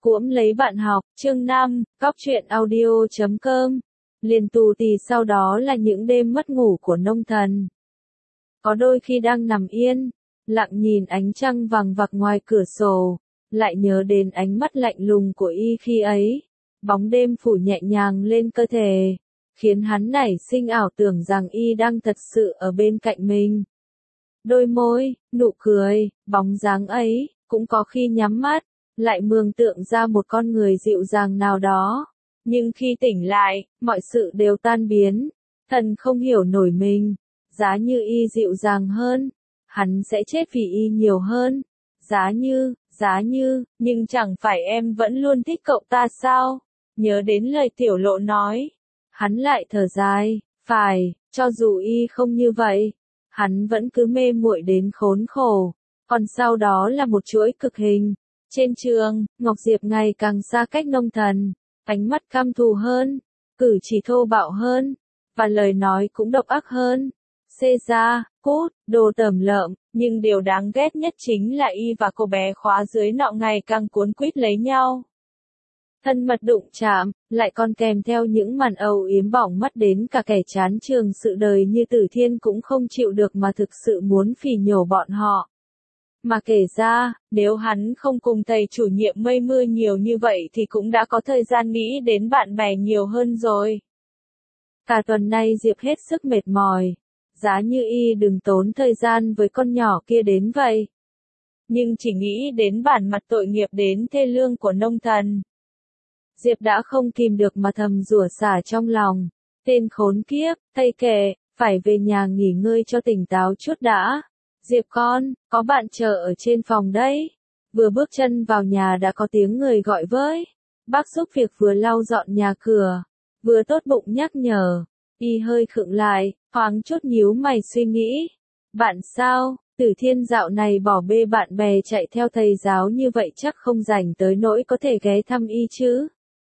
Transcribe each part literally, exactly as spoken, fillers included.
Cuỗm lấy bạn học, chương năm, cóc truyện audio chấm com. Liền tù tì sau đó là những đêm mất ngủ của nông thần. Có đôi khi đang nằm yên, lặng nhìn ánh trăng vàng vặc ngoài cửa sổ, lại nhớ đến ánh mắt lạnh lùng của y khi ấy. Bóng đêm phủ nhẹ nhàng lên cơ thể, khiến hắn nảy sinh ảo tưởng rằng y đang thật sự ở bên cạnh mình. Đôi môi, nụ cười, bóng dáng ấy, cũng có khi nhắm mắt, lại mường tượng ra một con người dịu dàng nào đó. Nhưng khi tỉnh lại, mọi sự đều tan biến, thần không hiểu nổi mình. Giá như y dịu dàng hơn, hắn sẽ chết vì y nhiều hơn. Giá như, giá như, nhưng chẳng phải em vẫn luôn thích cậu ta sao? Nhớ đến lời tiểu lộ nói, hắn lại thở dài, phải, cho dù y không như vậy, hắn vẫn cứ mê muội đến khốn khổ. Còn sau đó là một chuỗi cực hình. Trên trường, Ngọc Diệp ngày càng xa cách nông thần, ánh mắt căm thù hơn, cử chỉ thô bạo hơn, và lời nói cũng độc ác hơn. Xê ra, cút, đồ tởm lợm, nhưng điều đáng ghét nhất chính là y và cô bé khóa dưới nọ ngày càng cuốn quýt lấy nhau. Thân mật đụng chạm, lại còn kèm theo những màn âu yếm bỏng mắt đến cả kẻ chán trường sự đời như Tử Thiên cũng không chịu được mà thực sự muốn phỉ nhổ bọn họ. Mà kể ra, nếu hắn không cùng thầy chủ nhiệm mây mưa nhiều như vậy thì cũng đã có thời gian nghĩ đến bạn bè nhiều hơn rồi. Cả tuần nay Diệp hết sức mệt mỏi. Giá như y đừng tốn thời gian với con nhỏ kia đến vậy. Nhưng chỉ nghĩ đến bản mặt tội nghiệp đến thê lương của nông thần, Diệp đã không kìm được mà thầm rủa xả trong lòng. Tên khốn kiếp, thầy kể, phải về nhà nghỉ ngơi cho tỉnh táo chút đã. Diệp con, có bạn chờ ở trên phòng đấy. Vừa bước chân vào nhà đã có tiếng người gọi với. Bác giúp việc vừa lau dọn nhà cửa, vừa tốt bụng nhắc nhở. Y hơi khựng lại, thoáng chút nhíu mày suy nghĩ. Bạn sao, Tử Thiên dạo này bỏ bê bạn bè chạy theo thầy giáo như vậy chắc không rảnh tới nỗi có thể ghé thăm y chứ?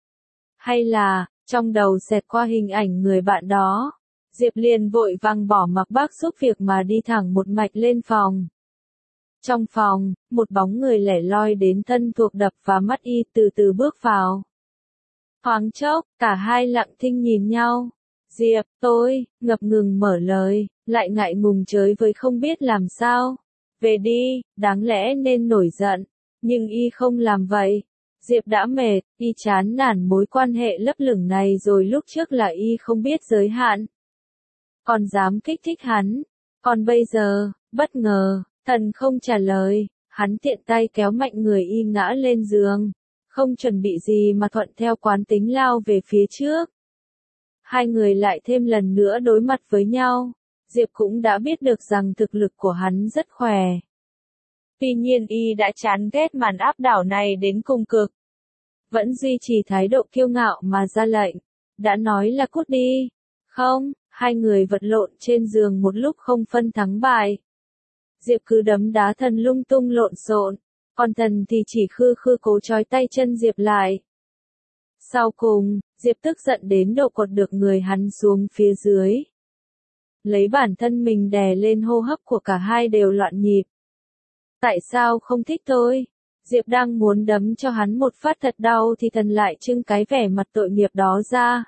Hay là, trong đầu xẹt qua hình ảnh người bạn đó, Diệp liền vội vàng bỏ mặc bác giúp việc mà đi thẳng một mạch lên phòng. Trong phòng, một bóng người lẻ loi đến thân thuộc đập vào mắt y từ từ bước vào. Thoáng chốc, cả hai lặng thinh nhìn nhau. Diệp, tôi, ngập ngừng mở lời, lại ngại ngùng chới với không biết làm sao. Về đi, đáng lẽ nên nổi giận, nhưng y không làm vậy. Diệp đã mệt, y chán nản mối quan hệ lấp lửng này rồi, lúc trước là y không biết giới hạn, còn dám kích thích hắn. Còn bây giờ, bất ngờ, thần không trả lời, hắn tiện tay kéo mạnh người y ngã lên giường, không chuẩn bị gì mà thuận theo quán tính lao về phía trước. Hai người lại thêm lần nữa đối mặt với nhau. Diệp cũng đã biết được rằng thực lực của hắn rất khỏe. Tuy nhiên y đã chán ghét màn áp đảo này đến cùng cực. Vẫn duy trì thái độ kiêu ngạo mà ra lệnh. Đã nói là cút đi. Không, hai người vật lộn trên giường một lúc không phân thắng bại. Diệp cứ đấm đá thần lung tung lộn xộn, còn thần thì chỉ khư khư cố trói tay chân Diệp lại. Sau cùng, Diệp tức giận đến độ cột được người hắn xuống phía dưới. Lấy bản thân mình đè lên hô hấp của cả hai đều loạn nhịp. Tại sao không thích tôi? Diệp đang muốn đấm cho hắn một phát thật đau thì thần lại trưng cái vẻ mặt tội nghiệp đó ra.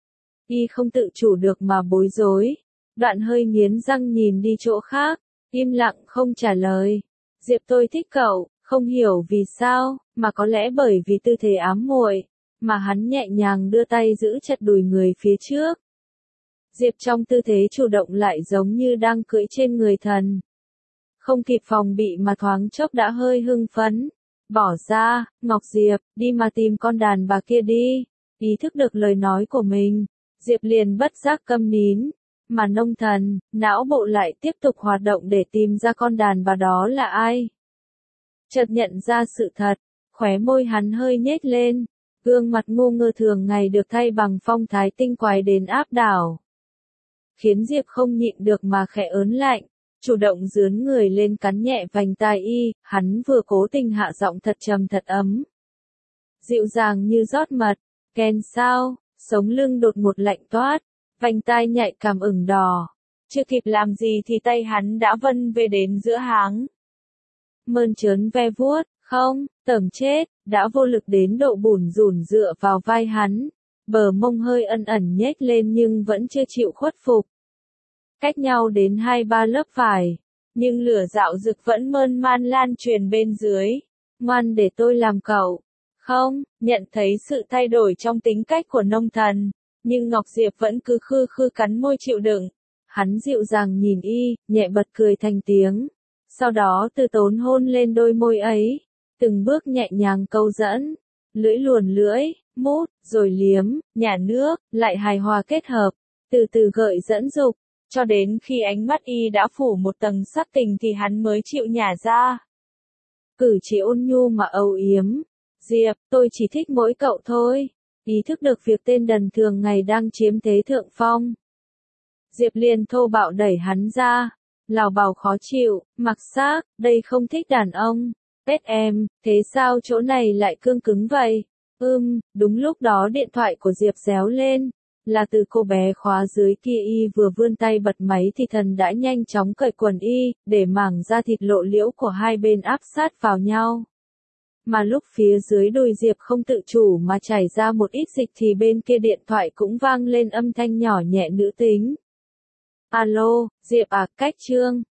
Y không tự chủ được mà bối rối. Đoạn hơi nghiến răng nhìn đi chỗ khác, im lặng không trả lời. Diệp, tôi thích cậu, không hiểu vì sao, mà có lẽ bởi vì tư thế ám muội mà hắn nhẹ nhàng đưa tay giữ chặt đùi người phía trước. Diệp trong tư thế chủ động lại giống như đang cưỡi trên người thần. Không kịp phòng bị mà thoáng chốc đã hơi hưng phấn. Bỏ ra, Ngọc Diệp, đi mà tìm con đàn bà kia đi. Ý thức được lời nói của mình, Diệp liền bất giác câm nín. Mà nông thần, não bộ lại tiếp tục hoạt động để tìm ra con đàn bà đó là ai. Chợt nhận ra sự thật, khóe môi hắn hơi nhếch lên. Gương mặt ngu ngơ thường ngày được thay bằng phong thái tinh quái đến áp đảo. Khiến Diệp không nhịn được mà khẽ ớn lạnh, chủ động dướn người lên cắn nhẹ vành tai y, hắn vừa cố tình hạ giọng thật trầm thật ấm. Dịu dàng như rót mật, Ken sao, sống lưng đột ngột lạnh toát, vành tai nhạy cảm ửng đỏ. Chưa kịp làm gì thì tay hắn đã vân về đến giữa háng. Mơn trớn ve vuốt, Không, tởm chết, đã vô lực đến độ bủn rủn dựa vào vai hắn, bờ mông hơi ẩn ẩn nhếch lên nhưng vẫn chưa chịu khuất phục. Cách nhau đến hai ba lớp vải, nhưng lửa dạo dực vẫn mơn man lan truyền bên dưới. Ngoan để tôi làm cậu. Không, nhận thấy sự thay đổi trong tính cách của nông thần, nhưng Ngọc Diệp vẫn cứ khư khư cắn môi chịu đựng. Hắn dịu dàng nhìn y, nhẹ bật cười thành tiếng. Sau đó từ tốn hôn lên đôi môi ấy, từng bước nhẹ nhàng câu dẫn, lưỡi luồn lưỡi, mút, rồi liếm, nhả nước, lại hài hòa kết hợp, từ từ gợi dẫn dục, cho đến khi ánh mắt y đã phủ một tầng sắc tình thì hắn mới chịu nhả ra. Cử chỉ ôn nhu mà âu yếm. Diệp, tôi chỉ thích mỗi cậu thôi. Ý thức được việc tên đần thường ngày đang chiếm thế thượng phong, Diệp liền thô bạo đẩy hắn ra, lào bào khó chịu, mặc xác, đây không thích đàn ông. Tết em, thế sao chỗ này lại cương cứng vậy? Ưm, đúng lúc đó điện thoại của Diệp réo lên, là từ cô bé khóa dưới kia. Y vừa vươn tay bật máy thì thần đã nhanh chóng cởi quần y, để mảng da thịt lộ liễu của hai bên áp sát vào nhau. Mà lúc phía dưới đùi Diệp không tự chủ mà chảy ra một ít dịch thì bên kia điện thoại cũng vang lên âm thanh nhỏ nhẹ nữ tính. Alo, Diệp à, cách Trương.